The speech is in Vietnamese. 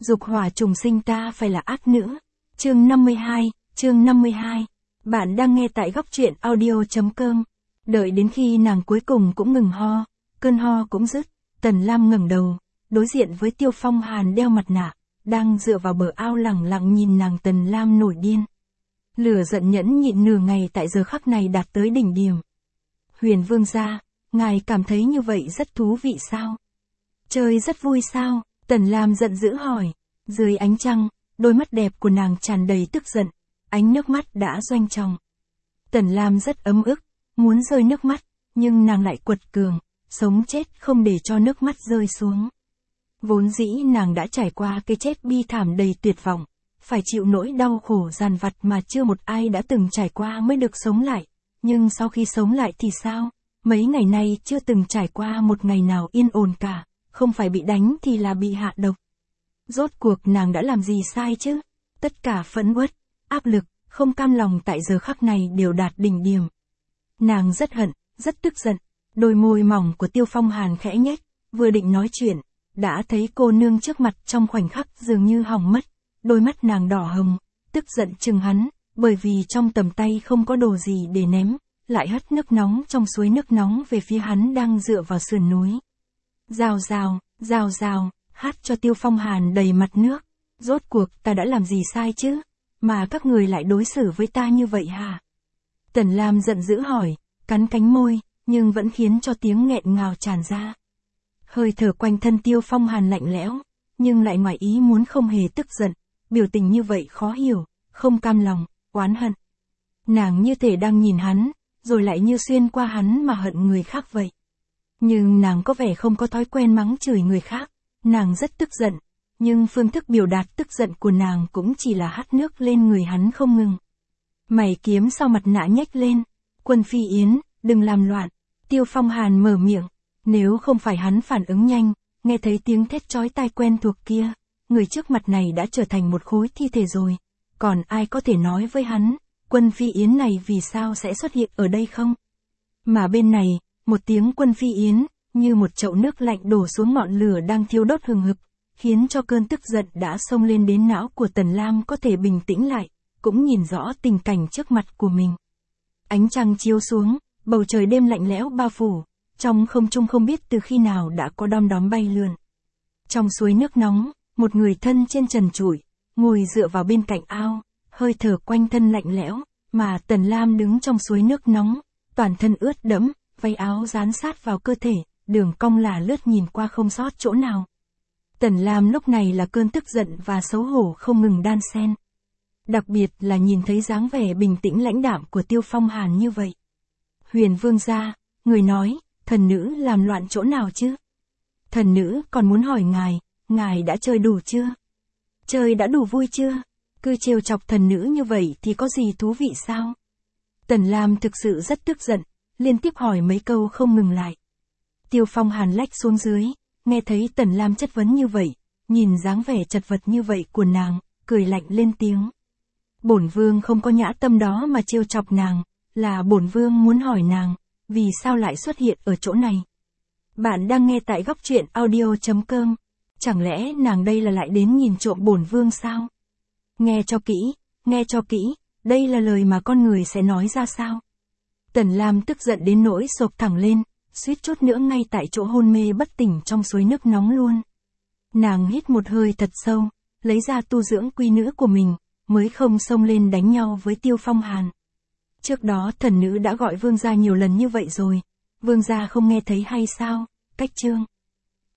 Dục hỏa trùng sinh ta phải là ác nữ. Chương 52. Bạn đang nghe tại góc truyện audio.com. Đợi đến khi nàng cuối cùng cũng ngừng ho, cơn ho cũng dứt, Tần Lam ngẩng đầu, đối diện với Tiêu Phong Hàn đeo mặt nạ, đang dựa vào bờ ao lẳng lặng nhìn nàng. Tần Lam nổi điên. Lửa giận nhẫn nhịn nửa ngày tại giờ khắc này đạt tới đỉnh điểm. Huyền Vương gia, ngài cảm thấy như vậy rất thú vị sao? Chơi rất vui sao? Tần Lam giận dữ hỏi. Dưới ánh trăng, đôi mắt đẹp của nàng tràn đầy tức giận, ánh nước mắt đã doanh tròng. Tần Lam rất ấm ức, muốn rơi nước mắt, nhưng nàng lại quật cường, sống chết không để cho nước mắt rơi xuống. Vốn dĩ nàng đã trải qua cái chết bi thảm đầy tuyệt vọng, phải chịu nỗi đau khổ dằn vặt mà chưa một ai đã từng trải qua mới được sống lại. Nhưng sau khi sống lại thì sao? Mấy ngày nay chưa từng trải qua một ngày nào yên ổn cả, không phải bị đánh thì là bị hạ độc. Rốt cuộc nàng đã làm gì sai chứ? Tất cả phẫn uất, áp lực, không cam lòng tại giờ khắc này đều đạt đỉnh điểm. Nàng rất hận, rất tức giận, đôi môi mỏng của Tiêu Phong Hàn khẽ nhếch, vừa định nói chuyện, đã thấy cô nương trước mặt trong khoảnh khắc dường như hỏng mất, đôi mắt nàng đỏ hồng, tức giận chừng hắn, bởi vì trong tầm tay không có đồ gì để ném, lại hất nước nóng trong suối nước nóng về phía hắn đang dựa vào sườn núi. Rào rào, hát cho Tiêu Phong Hàn đầy mặt nước. Rốt cuộc ta đã làm gì sai chứ? Mà các người lại đối xử với ta như vậy hả? Tần Lam giận dữ hỏi, cắn cánh môi, nhưng vẫn khiến cho tiếng nghẹn ngào tràn ra. Hơi thở quanh thân Tiêu Phong Hàn lạnh lẽo, nhưng lại ngoài ý muốn không hề tức giận, biểu tình như vậy khó hiểu, không cam lòng, oán hận. Nàng như thể đang nhìn hắn, rồi lại như xuyên qua hắn mà hận người khác vậy. Nhưng nàng có vẻ không có thói quen mắng chửi người khác, nàng rất tức giận, nhưng phương thức biểu đạt tức giận của nàng cũng chỉ là hắt nước lên người hắn không ngừng. Mày kiếm sau mặt nạ nhếch lên, Quân Phi Yến, đừng làm loạn. Tiêu Phong Hàn mở miệng, nếu không phải hắn phản ứng nhanh, nghe thấy tiếng thét chói tai quen thuộc kia, người trước mặt này đã trở thành một khối thi thể rồi. Còn ai có thể nói với hắn, Quân Phi Yến này vì sao sẽ xuất hiện ở đây không? Mà bên này, một tiếng Quân Phi Yến, như một chậu nước lạnh đổ xuống ngọn lửa đang thiêu đốt hừng hực, khiến cho cơn tức giận đã xông lên đến não của Tần Lam có thể bình tĩnh lại, cũng nhìn rõ tình cảnh trước mặt của mình. Ánh trăng chiếu xuống, bầu trời đêm lạnh lẽo bao phủ, trong không trung không biết từ khi nào đã có đom đóm bay lượn. Trong suối nước nóng, một người thân trên trần trụi, ngồi dựa vào bên cạnh ao, hơi thở quanh thân lạnh lẽo, mà Tần Lam đứng trong suối nước nóng, toàn thân ướt đẫm, váy áo dán sát vào cơ thể, đường cong là lướt nhìn qua không sót chỗ nào. Tần Lam lúc này là cơn tức giận và xấu hổ không ngừng đan xen. Đặc biệt là nhìn thấy dáng vẻ bình tĩnh lãnh đạm của Tiêu Phong Hàn như vậy. Huyền Vương gia, người nói, thần nữ làm loạn chỗ nào chứ? Thần nữ còn muốn hỏi ngài đã chơi đủ chưa? Chơi đã đủ vui chưa? Cứ trêu chọc thần nữ như vậy thì có gì thú vị sao? Tần Lam thực sự rất tức giận, liên tiếp hỏi mấy câu không ngừng lại. Tiêu Phong Hàn lách xuống dưới, nghe thấy Tần Lam chất vấn như vậy, nhìn dáng vẻ chật vật như vậy của nàng, cười lạnh lên tiếng. Bổn vương không có nhã tâm đó mà trêu chọc nàng, là bổn vương muốn hỏi nàng, vì sao lại xuất hiện ở chỗ này? Bạn đang nghe tại góc truyện audio.com, chẳng lẽ nàng đây là lại đến nhìn trộm bổn vương sao? Nghe cho kỹ, đây là lời mà con người sẽ nói ra sao? Tần Lam tức giận đến nỗi sộc thẳng lên, suýt chút nữa ngay tại chỗ hôn mê bất tỉnh trong suối nước nóng luôn. Nàng hít một hơi thật sâu, lấy ra tu dưỡng quy nữ của mình, mới không xông lên đánh nhau với Tiêu Phong Hàn. Trước đó thần nữ đã gọi vương gia nhiều lần như vậy rồi, vương gia không nghe thấy hay sao? Cách chương.